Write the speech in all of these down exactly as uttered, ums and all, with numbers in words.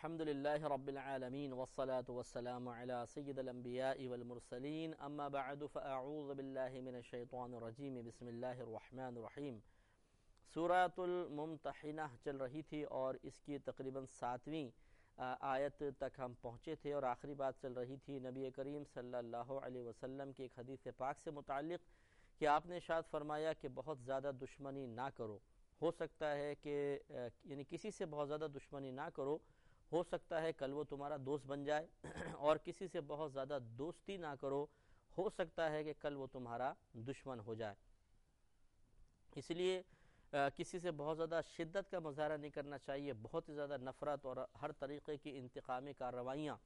الحمد لله رب العالمين والصلاة والسلام على سيد الأنبياء والمرسلين أما بعد فأعوذ بالله من الشيطان الرجيم بسم الله الرحمن الرحیم. سورۃ الممتحنہ چل رہی تھی اور اس کی تقریباً ساتویں آیت تک ہم پہنچے تھے، اور آخری بات چل رہی تھی نبی کریم صلی اللہ علیہ وسلم کی ایک حدیث پاک سے متعلق کہ آپ نے ارشاد فرمایا کہ بہت زیادہ دشمنی نہ کرو. ہو سکتا ہے کہ یعنی کسی سے بہت زیادہ دشمنی نہ کرو، ہو سکتا ہے کل وہ تمہارا دوست بن جائے، اور کسی سے بہت زیادہ دوستی نہ کرو، ہو سکتا ہے کہ کل وہ تمہارا دشمن ہو جائے. اس لیے کسی سے بہت زیادہ شدت کا مظاہرہ نہیں کرنا چاہیے، بہت ہی زیادہ نفرت اور ہر طریقے کی انتقامی کارروائیاں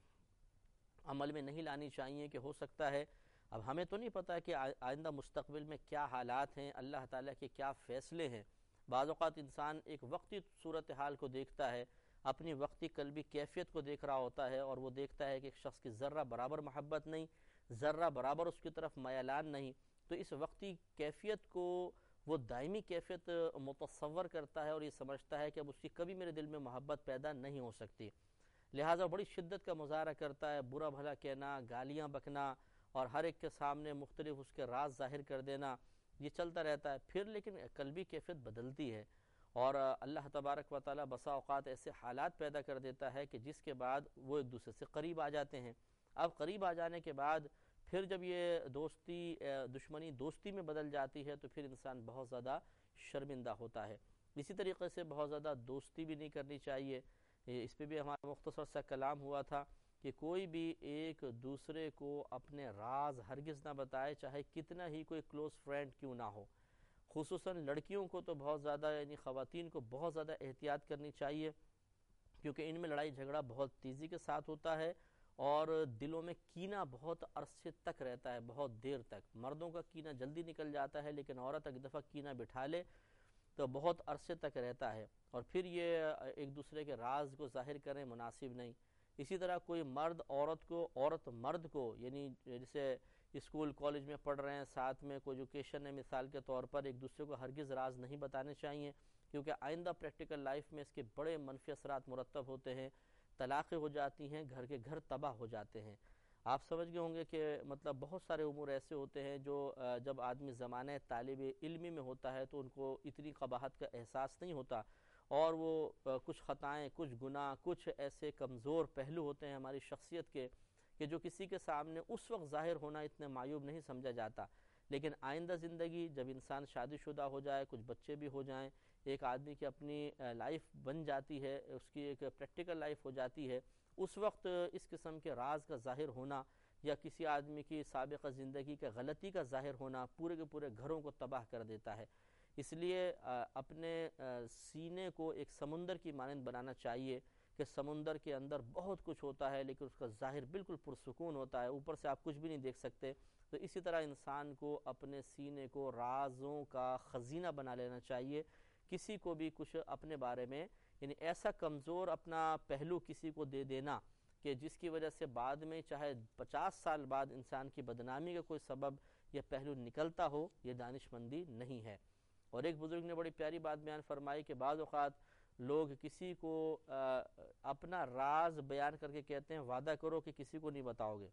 عمل میں نہیں لانی چاہیے کہ ہو سکتا ہے. اب ہمیں تو نہیں پتہ کہ آئندہ مستقبل میں کیا حالات ہیں، اللہ تعالیٰ کے کیا فیصلے ہیں. بعض اوقات انسان ایک وقتی صورتحال کو دیکھتا ہے، اپنی وقتی قلبی کیفیت کو دیکھ رہا ہوتا ہے، اور وہ دیکھتا ہے کہ ایک شخص کی ذرہ برابر محبت نہیں، ذرہ برابر اس کی طرف میلان نہیں، تو اس وقتی کیفیت کو وہ دائمی کیفیت متصور کرتا ہے اور یہ سمجھتا ہے کہ اب اس کی کبھی میرے دل میں محبت پیدا نہیں ہو سکتی، لہٰذا بڑی شدت کا مظاہرہ کرتا ہے، برا بھلا کہنا، گالیاں بکنا، اور ہر ایک کے سامنے مختلف اس کے راز ظاہر کر دینا، یہ چلتا رہتا ہے. پھر لیکن قلبی کیفیت بدلتی ہے، اور اللہ تبارک و تعالیٰ بسا اوقات ایسے حالات پیدا کر دیتا ہے کہ جس کے بعد وہ ایک دوسرے سے قریب آ جاتے ہیں. اب قریب آ جانے کے بعد پھر جب یہ دوستی دشمنی دوستی میں بدل جاتی ہے تو پھر انسان بہت زیادہ شرمندہ ہوتا ہے. اسی طریقے سے بہت زیادہ دوستی بھی نہیں کرنی چاہیے. اس پہ بھی ہمارا مختصر سا کلام ہوا تھا کہ کوئی بھی ایک دوسرے کو اپنے راز ہرگز نہ بتائے، چاہے کتنا ہی کوئی کلوز فرینڈ کیوں نہ ہو. خصوصاً لڑکیوں کو تو بہت زیادہ یعنی خواتین کو بہت زیادہ احتیاط کرنی چاہیے، کیونکہ ان میں لڑائی جھگڑا بہت تیزی کے ساتھ ہوتا ہے اور دلوں میں کینہ بہت عرصے تک رہتا ہے، بہت دیر تک. مردوں کا کینہ جلدی نکل جاتا ہے، لیکن عورت ایک دفعہ کینہ بٹھا لے تو بہت عرصے تک رہتا ہے، اور پھر یہ ایک دوسرے کے راز کو ظاہر کریں مناسب نہیں. اسی طرح کوئی مرد عورت کو، عورت مرد کو، یعنی جیسے اسکول کالج میں پڑھ رہے ہیں، ساتھ میں کوئی ایجوکیشن ہے مثال کے طور پر، ایک دوسرے کو ہرگز راز نہیں بتانے چاہیے، کیونکہ آئندہ پریکٹیکل لائف میں اس کے بڑے منفی اثرات مرتب ہوتے ہیں. طلاقیں ہو جاتی ہیں، گھر کے گھر تباہ ہو جاتے ہیں. آپ سمجھ گئے ہوں گے کہ مطلب بہت سارے امور ایسے ہوتے ہیں جو جب آدمی زمانہ طالب علمی میں ہوتا ہے تو ان کو اتنی قباحت کا احساس نہیں ہوتا، اور وہ کچھ خطائیں، کچھ گناہ، کچھ ایسے کمزور پہلو ہوتے ہیں ہماری شخصیت کے کہ جو کسی کے سامنے اس وقت ظاہر ہونا اتنے معیوب نہیں سمجھا جاتا. لیکن آئندہ زندگی جب انسان شادی شدہ ہو جائے، کچھ بچے بھی ہو جائیں، ایک آدمی کی اپنی لائف بن جاتی ہے، اس کی ایک پریکٹیکل لائف ہو جاتی ہے، اس وقت اس قسم کے راز کا ظاہر ہونا یا کسی آدمی کی سابقہ زندگی کا غلطی کا ظاہر ہونا پورے کے پورے گھروں کو تباہ کر دیتا ہے. اس لیے اپنے سینے کو ایک سمندر کی مانند بنانا چاہیے کہ سمندر کے اندر بہت کچھ ہوتا ہے لیکن اس کا ظاہر بالکل پرسکون ہوتا ہے، اوپر سے آپ کچھ بھی نہیں دیکھ سکتے. تو اسی طرح انسان کو اپنے سینے کو رازوں کا خزینہ بنا لینا چاہیے. کسی کو بھی کچھ اپنے بارے میں یعنی ایسا کمزور اپنا پہلو کسی کو دے دینا کہ جس کی وجہ سے بعد میں چاہے پچاس سال بعد انسان کی بدنامی کا کوئی سبب یا پہلو نکلتا ہو، یہ دانش مندی نہیں ہے. اور ایک بزرگ نے بڑی پیاری بات بیان فرمائی کہ بعض اوقات لوگ کسی کو اپنا راز بیان کر کے کہتے ہیں وعدہ کرو کہ کسی کو نہیں بتاؤ گے.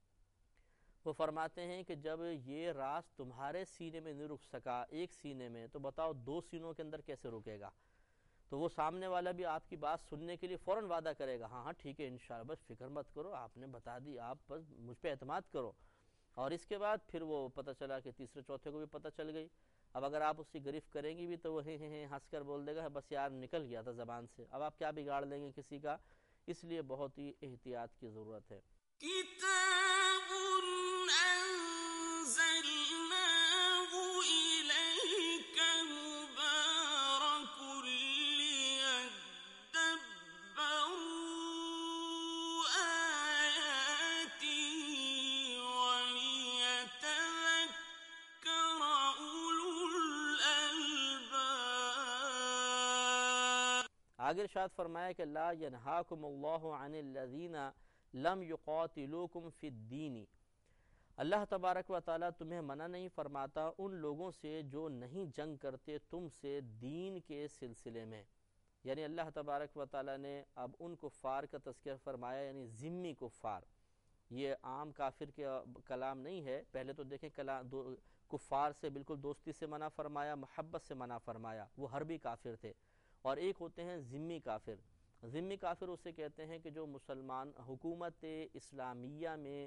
وہ فرماتے ہیں کہ جب یہ راز تمہارے سینے میں نہیں رک سکا ایک سینے میں، تو بتاؤ دو سینوں کے اندر کیسے رکے گا. تو وہ سامنے والا بھی آپ کی بات سننے کے لیے فوراً وعدہ کرے گا، ہاں ہاں ٹھیک ہے انشاءاللہ، بس فکر مت کرو، آپ نے بتا دی، آپ بس مجھ پہ اعتماد کرو. اور اس کے بعد پھر وہ پتہ چلا کہ تیسرے چوتھے کو بھی پتہ چل گئی. اب اگر آپ اس کی گرفت کریں گی بھی تو وہ ہیں ہیں ہنس کر بول دے گا بس یار نکل گیا تھا زبان سے. اب آپ کیا بگاڑ لیں گے کسی کا؟ اس لیے بہت ہی احتیاط کی ضرورت ہے. کتاب انزلناہ الیک مبارک لیدبروا آیاتہ ولیتذکر اولو الالباب. آگے ارشاد فرمایا کہ لا ینہاکم اللہ عن الذین لم یقاتلوکم فی الدین، اللہ تبارک و تعالیٰ تمہیں منع نہیں فرماتا ان لوگوں سے جو نہیں جنگ کرتے تم سے دین کے سلسلے میں. یعنی اللہ تبارک و تعالیٰ نے اب ان کفار کا تذکرہ فرمایا، یعنی ذمی کفار، یہ عام کافر کے کلام نہیں ہے۔ پہلے تو دیکھیں کلام دو کفار سے بالکل دوستی سے منع فرمایا، محبت سے منع فرمایا، وہ حربی کافر تھے، اور ایک ہوتے ہیں ذمی کافر۔ ذمی کافر اسے کہتے ہیں کہ جو مسلمان حکومت اسلامیہ میں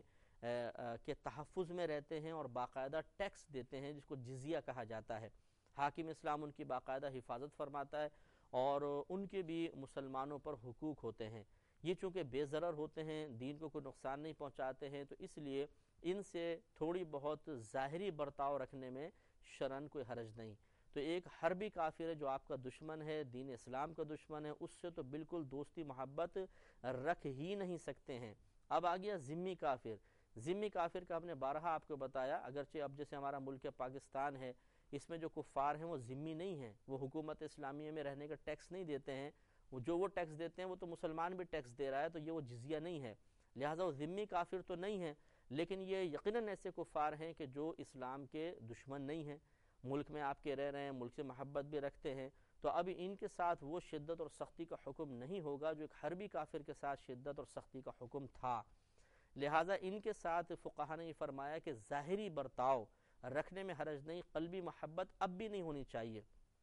کے تحفظ میں رہتے ہیں اور باقاعدہ ٹیکس دیتے ہیں، جس کو جزیہ کہا جاتا ہے۔ حاکم اسلام ان کی باقاعدہ حفاظت فرماتا ہے اور ان کے بھی مسلمانوں پر حقوق ہوتے ہیں۔ یہ چونکہ بے ضرر ہوتے ہیں، دین کو کوئی نقصان نہیں پہنچاتے ہیں، تو اس لیے ان سے تھوڑی بہت ظاہری برتاؤ رکھنے میں شرعاً کوئی حرج نہیں۔ تو ایک حربی کافر ہے جو آپ کا دشمن ہے، دین اسلام کا دشمن ہے، اس سے تو بالکل دوستی محبت رکھ ہی نہیں سکتے ہیں۔ اب آ گیا ذمی کافر۔ ذمی کافر کا ہم نے بارہا آپ کو بتایا، اگرچہ اب جیسے ہمارا ملک پاکستان ہے، اس میں جو کفار ہیں وہ ذمی نہیں ہیں، وہ حکومت اسلامیہ میں رہنے کا ٹیکس نہیں دیتے ہیں، وہ جو وہ ٹیکس دیتے ہیں وہ تو مسلمان بھی ٹیکس دے رہا ہے، تو یہ وہ جزیہ نہیں ہے، لہٰذا وہ ذمی کافر تو نہیں ہے، لیکن یہ یقیناً ایسے کفار ہیں کہ جو اسلام کے دشمن نہیں ہیں، ملک میں آپ کے رہ رہے ہیں، ملک سے محبت بھی رکھتے ہیں، تو اب ان کے ساتھ وہ شدت اور سختی کا حکم نہیں ہوگا جو ایک حربی کافر کے ساتھ شدت اور سختی کا حکم تھا۔ لہٰذا ان کے ساتھ فقہا نے یہ فرمایا کہ ظاہری برتاؤ رکھنے میں حرج نہیں، قلبی محبت اب بھی نہیں ہونی چاہیے۔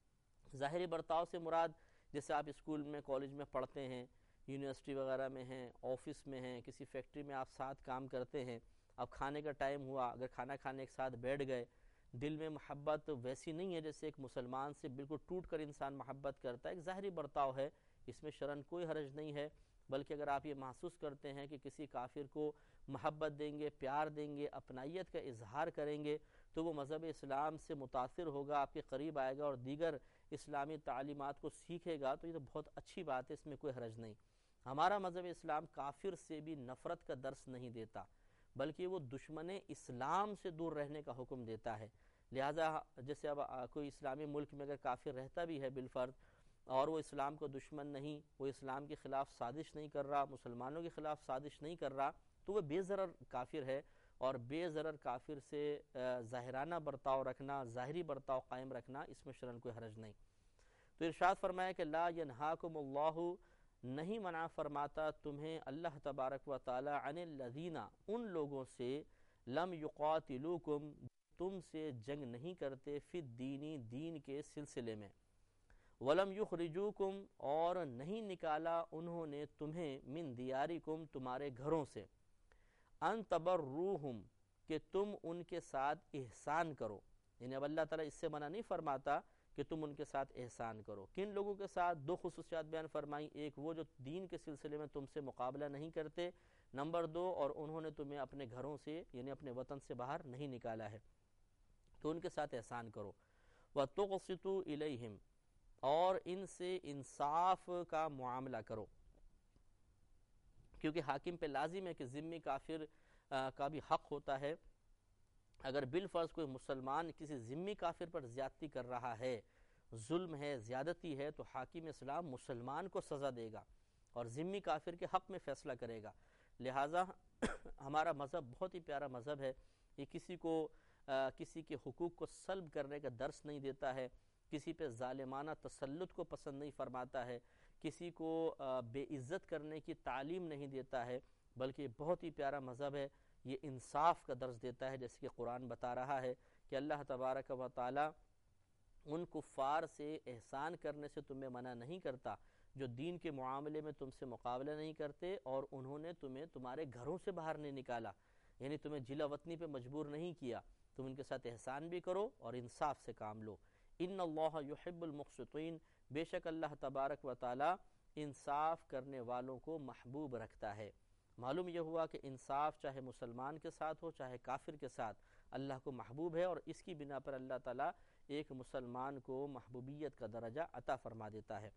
ظاہری برتاؤ سے مراد جیسے آپ اسکول میں کالج میں پڑھتے ہیں، یونیورسٹی وغیرہ میں ہیں، آفس میں ہیں، کسی فیکٹری میں آپ ساتھ کام کرتے ہیں، اب کھانے کا ٹائم ہوا، اگر کھانا کھانے کے ساتھ بیٹھ گئے، دل میں محبت ویسی نہیں ہے جیسے ایک مسلمان سے بالکل ٹوٹ کر انسان محبت کرتا ہے، ایک ظاہری برتاؤ ہے، اس میں شرعاً کوئی حرج نہیں ہے، بلکہ اگر آپ یہ محسوس کرتے ہیں کہ کسی کافر کو محبت دیں گے، پیار دیں گے، اپنائیت کا اظہار کریں گے، تو وہ مذہب اسلام سے متاثر ہوگا، آپ کے قریب آئے گا اور دیگر اسلامی تعلیمات کو سیکھے گا، تو یہ تو بہت اچھی بات ہے، اس میں کوئی حرج نہیں۔ ہمارا مذہب اسلام کافر سے بھی نفرت کا درس نہیں دیتا، بلکہ وہ دشمن اسلام سے دور رہنے کا حکم دیتا ہے۔ لہٰذا جیسے اب کوئی اسلامی ملک میں اگر کافر رہتا بھی ہے بالفرض اور وہ اسلام کو دشمن نہیں، وہ اسلام کے خلاف سازش نہیں کر رہا، مسلمانوں کے خلاف سازش نہیں کر رہا، تو وہ بے ضرر کافر ہے، اور بے ضرر کافر سے ظاہرانہ برتاؤ رکھنا، ظاہری برتاؤ قائم رکھنا، اس میں شرعاً کوئی حرج نہیں۔ تو ارشاد فرمایا کہ لا ینہاکم اللہ، نہیں منع فرماتا تمہیں اللہ تبارک و تعالی عن الذین، ان لوگوں سے لم یقاتلوکم، تم سے جنگ نہیں کرتے، فی الدین، دین کے سلسلے میں، ولم یخرجوکم، اور نہیں نکالا انہوں نے تمہیں، من دیارکم، تمہارے گھروں سے، ان تبروہم، کہ تم ان کے ساتھ احسان کرو، یعنی اب اللہ تعالیٰ اس سے منع نہیں فرماتا کہ تم ان کے ساتھ احسان کرو۔ کن لوگوں کے ساتھ؟ دو خصوصیات بیان فرمائی، ایک وہ جو دین کے سلسلے میں تم سے مقابلہ نہیں کرتے، نمبر دو، اور انہوں نے تمہیں اپنے گھروں سے یعنی اپنے وطن سے باہر نہیں نکالا ہے، تو ان کے ساتھ احسان کرو۔ وَتُقْسِطُوا إِلَيْهِمْ، اور ان سے انصاف کا معاملہ کرو، کیونکہ حاکم پہ لازم ہے کہ ذمی کافر کا بھی حق ہوتا ہے، اگر بالفرض کوئی مسلمان کسی ذمی کافر پر زیادتی کر رہا ہے، ظلم ہے، زیادتی ہے، تو حاکم اسلام مسلمان کو سزا دے گا اور ذمی کافر کے حق میں فیصلہ کرے گا۔ لہٰذا ہمارا مذہب بہت ہی پیارا مذہب ہے، یہ کسی کو کسی کے حقوق کو سلب کرنے کا درس نہیں دیتا ہے، کسی پہ ظالمانہ تسلط کو پسند نہیں فرماتا ہے، کسی کو بے عزت کرنے کی تعلیم نہیں دیتا ہے، بلکہ بہت ہی پیارا مذہب ہے، یہ انصاف کا درس دیتا ہے، جیسے کہ قرآن بتا رہا ہے کہ اللہ تبارک و تعالی ان کفار سے احسان کرنے سے تمہیں منع نہیں کرتا جو دین کے معاملے میں تم سے مقابلہ نہیں کرتے اور انہوں نے تمہیں تمہارے گھروں سے باہر نہیں نکالا، یعنی تمہیں جلا وطنی پہ مجبور نہیں کیا، تم ان کے ساتھ احسان بھی کرو اور انصاف سے کام لو۔ ان اللہ یحب المقسطین، بے شک اللہ تبارک و تعالی انصاف کرنے والوں کو محبوب رکھتا ہے۔ معلوم یہ ہوا کہ انصاف چاہے مسلمان کے ساتھ ہو چاہے کافر کے ساتھ اللہ کو محبوب ہے، اور اس کی بنا پر اللہ تعالیٰ ایک مسلمان کو محبوبیت کا درجہ عطا فرما دیتا ہے۔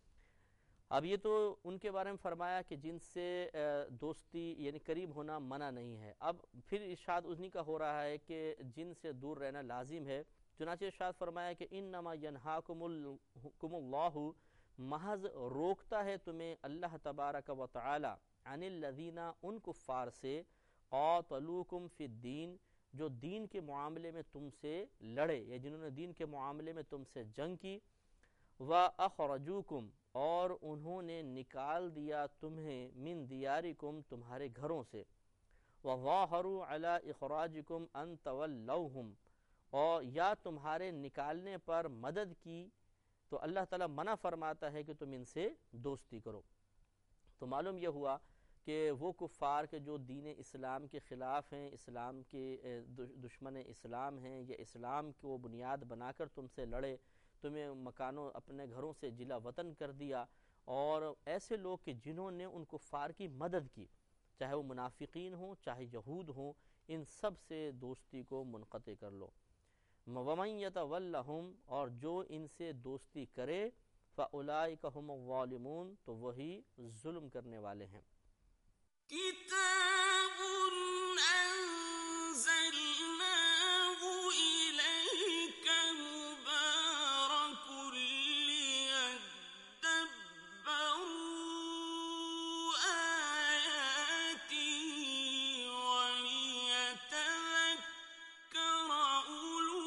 اب یہ تو ان کے بارے میں فرمایا کہ جن سے دوستی یعنی قریب ہونا منع نہیں ہے، اب پھر ارشاد انہی کا ہو رہا ہے کہ جن سے دور رہنا لازم ہے، چنانچہ ارشاد فرمایا کہ انما ینہاکم اللہ، محض روکتا ہے تمہیں اللہ تبارک و تعالی، عن الذین، ان کفار سے، قاتلوکم فی الدین، جو دین کے معاملے میں تم سے لڑے یا جنہوں نے دین کے معاملے میں تم سے جنگ کی، وَأَخْرَجُوكُمْ اور انہوں نے نکال دیا تمہیں من دیارکم تمہارے گھروں سے، وَظَاهَرُوا عَلَىٰ إِخْرَاجِكُمْ أَن تَوَلَّوْهُمْ اور یا تمہارے نکالنے پر مدد کی، تو اللہ تعالیٰ منع فرماتا ہے کہ تم ان سے دوستی کرو۔ تو معلوم یہ ہوا کہ وہ کفار کے جو دین اسلام کے خلاف ہیں، اسلام کے دشمن اسلام ہیں، یا اسلام کو بنیاد بنا کر تم سے لڑے، تمہیں مکانوں اپنے گھروں سے جلا وطن کر دیا، اور ایسے لوگ کہ جنہوں نے ان کفار کی مدد کی، چاہے وہ منافقین ہوں چاہے یہود ہوں، ان سب سے دوستی کو منقطع کر لو۔ وَمَن يَتَوَلَّهُمْ اور جو ان سے دوستی کرے، فَأُولَٰئِكَ هُمُ الظَّالِمُونَ تو وہی ظلم کرنے والے ہیں۔ كتاب أنزلناه إليك مبارك ليدبروا آياته وليتذكر أولو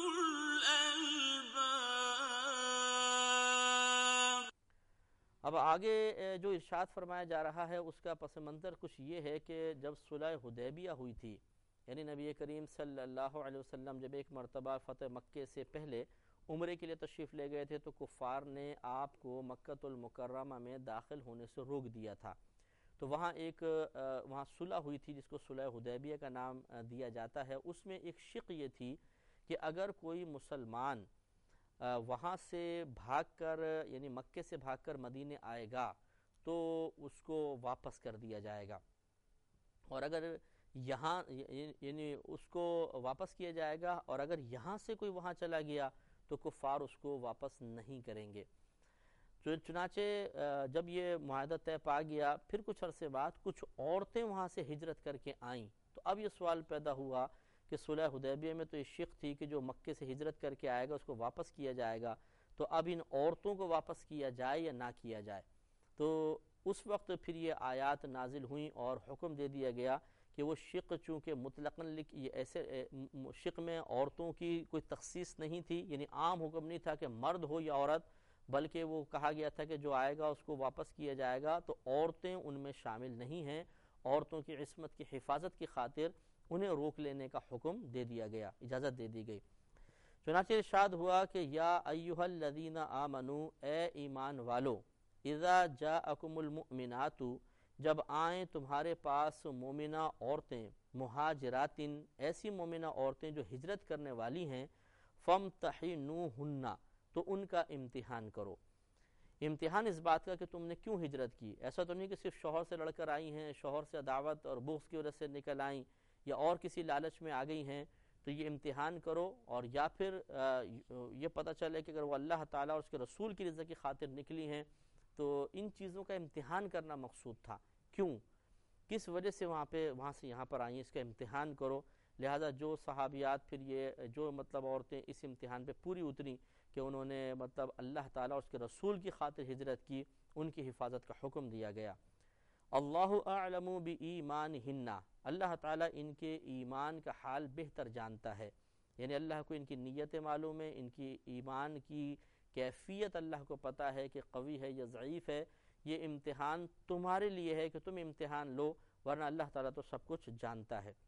الألباب۔ اب آگے جو ارشاد فرمایا جا رہا ہے اس کا پس منظر کچھ یہ ہے کہ جب صلح حدیبیہ ہوئی تھی، یعنی نبی کریم صلی اللہ علیہ وسلم جب ایک مرتبہ فتح مکہ سے پہلے عمرے کے لیے تشریف لے گئے تھے، تو کفار نے آپ کو مکۃ المکرمہ میں داخل ہونے سے روک دیا تھا۔ تو وہاں ایک وہاں صلح ہوئی تھی جس کو صلح حدیبیہ کا نام دیا جاتا ہے۔ اس میں ایک شق یہ تھی کہ اگر کوئی مسلمان وہاں سے بھاگ کر، یعنی مکے سے بھاگ کر مدینے آئے گا تو اس کو واپس کر دیا جائے گا، اور اگر یہاں یعنی اس کو واپس کیا جائے گا، اور اگر یہاں سے کوئی وہاں چلا گیا تو کفار اس کو واپس نہیں کریں گے۔ چنانچہ جب یہ معاہدہ طے پا گیا، پھر کچھ عرصے بعد کچھ عورتیں وہاں سے ہجرت کر کے آئیں، تو اب یہ سوال پیدا ہوا کہ صلح حدیبیہ میں تو یہ شق تھی کہ جو مکے سے ہجرت کر کے آئے گا اس کو واپس کیا جائے گا، تو اب ان عورتوں کو واپس کیا جائے یا نہ کیا جائے۔ تو اس وقت پھر یہ آیات نازل ہوئیں اور حکم دے دیا گیا کہ وہ شق چونکہ مطلقاً لکھ یہ ایسے شق میں عورتوں کی کوئی تخصیص نہیں تھی، یعنی عام حکم نہیں تھا کہ مرد ہو یا عورت، بلکہ وہ کہا گیا تھا کہ جو آئے گا اس کو واپس کیا جائے گا، تو عورتیں ان میں شامل نہیں ہیں۔ عورتوں کی عصمت کی حفاظت کی خاطر انہیں روک لینے کا حکم دے دیا گیا، اجازت دے دی گئی۔ چنانچہ ارشاد ہوا کہ یا ایھا الذین آمنوا اے ایمان والو، اذا جاءکم المؤمنات جب آئیں تمہارے پاس مومنہ عورتیں، مہاجرات ایسی مومنہ عورتیں جو ہجرت کرنے والی ہیں، فامتحنوہن تو ان کا امتحان کرو۔ امتحان اس بات کا کہ تم نے کیوں ہجرت کی، ایسا تو نہیں کہ صرف شوہر سے لڑ کر آئی ہیں، شوہر سے عداوت اور بغض کی وجہ سے نکل آئیں، یا اور کسی لالچ میں آ گئی ہیں، تو یہ امتحان کرو، اور یا پھر یہ پتہ چلے کہ اگر وہ اللہ تعالیٰ اور اس کے رسول کی رضا کی خاطر نکلی ہیں تو ان چیزوں کا امتحان کرنا مقصود تھا، کیوں کس وجہ سے وہاں پہ وہاں سے یہاں پر آئیں، اس کا امتحان کرو۔ لہذا جو صحابیات پھر یہ جو مطلب عورتیں اس امتحان پہ پوری اتری کہ انہوں نے مطلب اللہ تعالیٰ اور اس کے رسول کی خاطر ہجرت کی، ان کی حفاظت کا حکم دیا گیا۔ اللہ اعلم بایمانہن اللہ تعالیٰ ان کے ایمان کا حال بہتر جانتا ہے، یعنی اللہ کو ان کی نیتیں معلوم ہے، ان کی ایمان کی کیفیت اللہ کو پتہ ہے کہ قوی ہے یا ضعیف ہے۔ یہ امتحان تمہارے لیے ہے کہ تم امتحان لو، ورنہ اللہ تعالیٰ تو سب کچھ جانتا ہے۔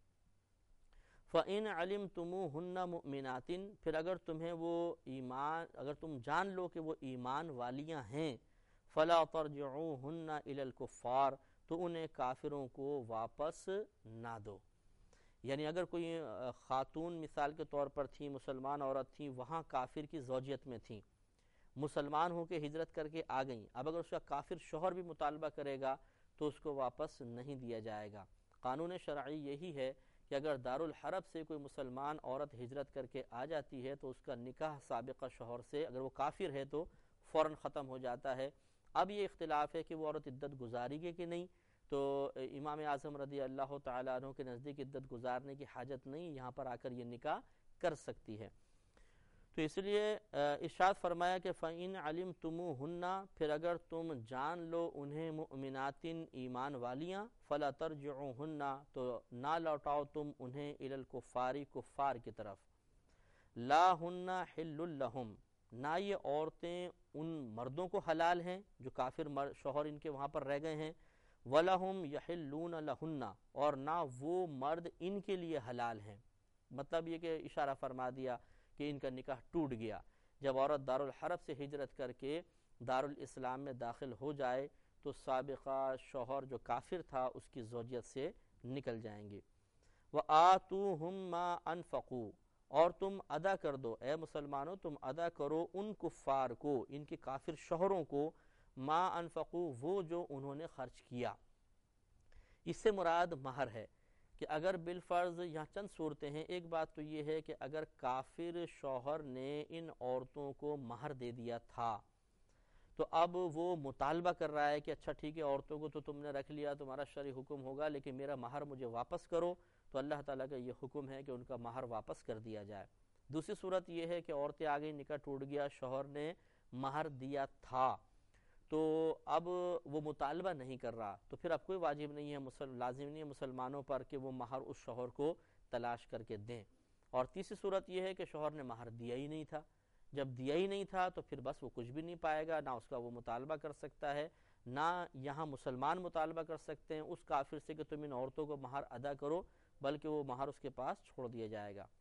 فَإِنْ عَلِمْتُمُوهُنَّ مُؤْمِنَاتٍ پھر اگر تمہیں وہ ایمان اگر تم جان لو کہ وہ ایمان والیاں ہیں، فَلَا تَرْجِعُوهُنَّ إِلَى الْكُفَّارِ تو انہیں کافروں کو واپس نہ دو۔ یعنی اگر کوئی خاتون مثال کے طور پر تھی، مسلمان عورت تھی، وہاں کافر کی زوجیت میں تھیں، مسلمان ہو کے ہجرت کر کے آ گئیں، اب اگر اس کا کافر شوہر بھی مطالبہ کرے گا تو اس کو واپس نہیں دیا جائے گا۔ قانون شرعی یہی ہے کہ اگر دارالحرب سے کوئی مسلمان عورت ہجرت کر کے آ جاتی ہے تو اس کا نکاح سابقہ شوہر سے اگر وہ کافر ہے تو فوراً ختم ہو جاتا ہے۔ اب یہ اختلاف ہے کہ وہ عورت عدت گزاری گے کہ نہیں، تو امام اعظم رضی اللہ تعالیٰ عنہ کے نزدیک عدت گزارنے کی حاجت نہیں، یہاں پر آ کر یہ نکاح کر سکتی ہے۔ تو اس لیے ارشاد فرمایا کہ فَإِنْ عَلِمْتُمُوهُنَّ پھر اگر تم جان لو انہیں مؤمنات ایمان والیاں، فَلَا تَرْجِعُوهُنَّ تو نہ لوٹاؤ تم انہیں إِلَى الْكُفَّارِ کفار کی طرف، لَا هُنَّ حِلٌّ لَهُمْ نہ یہ عورتیں ان مردوں کو حلال ہیں جو کافر شوہر ان کے وہاں پر رہ گئے ہیں، وَلَهُمْ يَحِلُّونَ لَهُنَّ، اور نہ وہ مرد ان کے لیے حلال ہیں۔ مطلب یہ کہ اشارہ فرما دیا کہ ان کا نکاح ٹوٹ گیا۔ جب عورت دارالحرب سے ہجرت کر کے دارالاسلام میں داخل ہو جائے تو سابقہ شوہر جو کافر تھا اس کی زوجیت سے نکل جائیں گے۔ وَآتُوهُمْ مَا أَنفَقُوا، اور تم ادا کر دو، اے مسلمانوں تم ادا کرو ان کفار کو، ان کے کافر شوہروں کو، ما انفقوا، وہ جو انہوں نے خرچ کیا۔ اس سے مراد مہر ہے کہ اگر بالفرض یہاں چند صورتیں ہیں۔ ایک بات تو یہ ہے کہ اگر کافر شوہر نے ان عورتوں کو مہر دے دیا تھا تو اب وہ مطالبہ کر رہا ہے کہ اچھا ٹھیک ہے، عورتوں کو تو تم نے رکھ لیا، تمہارا شرعی حکم ہوگا، لیکن میرا مہر مجھے واپس کرو، تو اللہ تعالیٰ کا یہ حکم ہے کہ ان کا مہر واپس کر دیا جائے۔ دوسری صورت یہ ہے کہ عورتیں آ گئی، نکاح ٹوٹ گیا، شوہر نے مہر دیا تھا تو اب وہ مطالبہ نہیں کر رہا، تو پھر اب کوئی واجب نہیں ہے، مسلم لازم نہیں ہے مسلمانوں پر کہ وہ مہر اس شوہر کو تلاش کر کے دیں۔ اور تیسری صورت یہ ہے کہ شوہر نے مہر دیا ہی نہیں تھا، جب دیا ہی نہیں تھا تو پھر بس وہ کچھ بھی نہیں پائے گا، نہ اس کا وہ مطالبہ کر سکتا ہے، نہ یہاں مسلمان مطالبہ کر سکتے ہیں اس کافر سے کہ تم ان عورتوں کو مہر ادا کرو، بلکہ وہ مہر اس کے پاس چھوڑ دیا جائے گا۔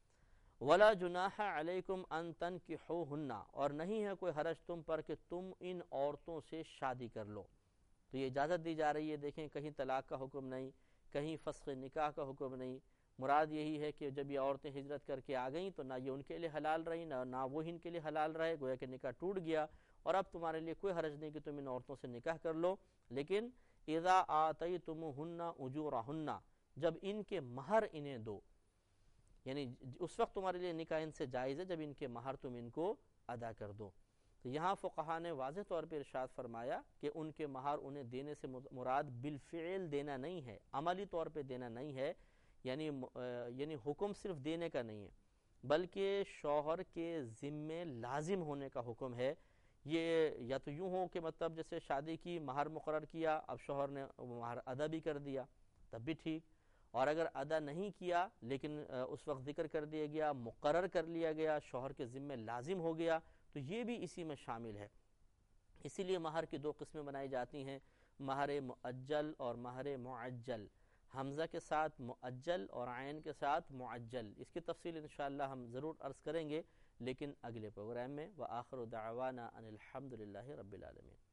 وَلَا جُنَاحَ عَلَيْكُمْ أَن تَنكِحُوهُنَّ، اور نہیں ہے کوئی حرج تم پر کہ تم ان عورتوں سے شادی کر لو۔ تو یہ اجازت دی جا رہی ہے، دیکھیں کہیں طلاق کا حکم نہیں، کہیں فسخ نکاح کا حکم نہیں، مراد یہی ہے کہ جب یہ عورتیں ہجرت کر کے آ گئیں تو نہ یہ ان کے لیے حلال رہی، نہ نہ وہ ان کے لیے حلال رہے، گویا کہ نکاح ٹوٹ گیا، اور اب تمہارے لیے کوئی حرج نہیں کہ تم ان عورتوں سے نکاح کر لو، لیکن اذا آتیتموہن اجورہن، جب ان کے مہر انہیں دو، یعنی اس وقت تمہارے لیے نکاح ان سے جائز ہے جب ان کے مہر تم ان کو ادا کر دو۔ تو یہاں فقہا نے واضح طور پر ارشاد فرمایا کہ ان کے مہر انہیں دینے سے مراد بالفعل دینا نہیں ہے، عملی طور پہ دینا نہیں ہے، یعنی یعنی حکم صرف دینے کا نہیں ہے بلکہ شوہر کے ذمے لازم ہونے کا حکم ہے۔ یہ یا تو یوں ہو کہ مطلب جیسے شادی کی، مہر مقرر کیا، اب شوہر نے مہر ادا بھی کر دیا تب بھی ٹھیک، اور اگر ادا نہیں کیا لیکن اس وقت ذکر کر دیا گیا، مقرر کر لیا گیا، شوہر کے ذمے لازم ہو گیا، تو یہ بھی اسی میں شامل ہے۔ اسی لیے مہر کی دو قسمیں بنائی جاتی ہیں، مہر مؤجل اور مہر معجل، حمزہ کے ساتھ مؤجل اور عین کے ساتھ معجل۔ اس کی تفصیل انشاءاللہ ہم ضرور عرض کریں گے لیکن اگلے پروگرام میں۔ وآخر دعوانا ان الحمد للہ رب العالمین۔